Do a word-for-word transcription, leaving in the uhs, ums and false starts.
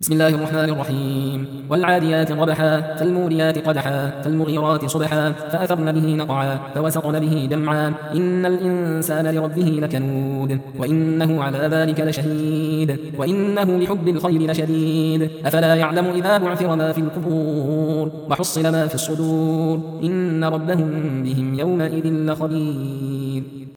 بسم الله الرحمن الرحيم والعاديات ضبحا فالموريات قدحا فالمغيرات صبحا فأثرن به نقعا فوسطن به جمعا إن الإنسان لربه لكنود وإنه على ذلك لشهيد وإنه لحب الخير لشديد أفلا يعلم إذا بعثر ما في القبور وحصل ما في الصدور إن ربهم بهم يومئذ لخبير.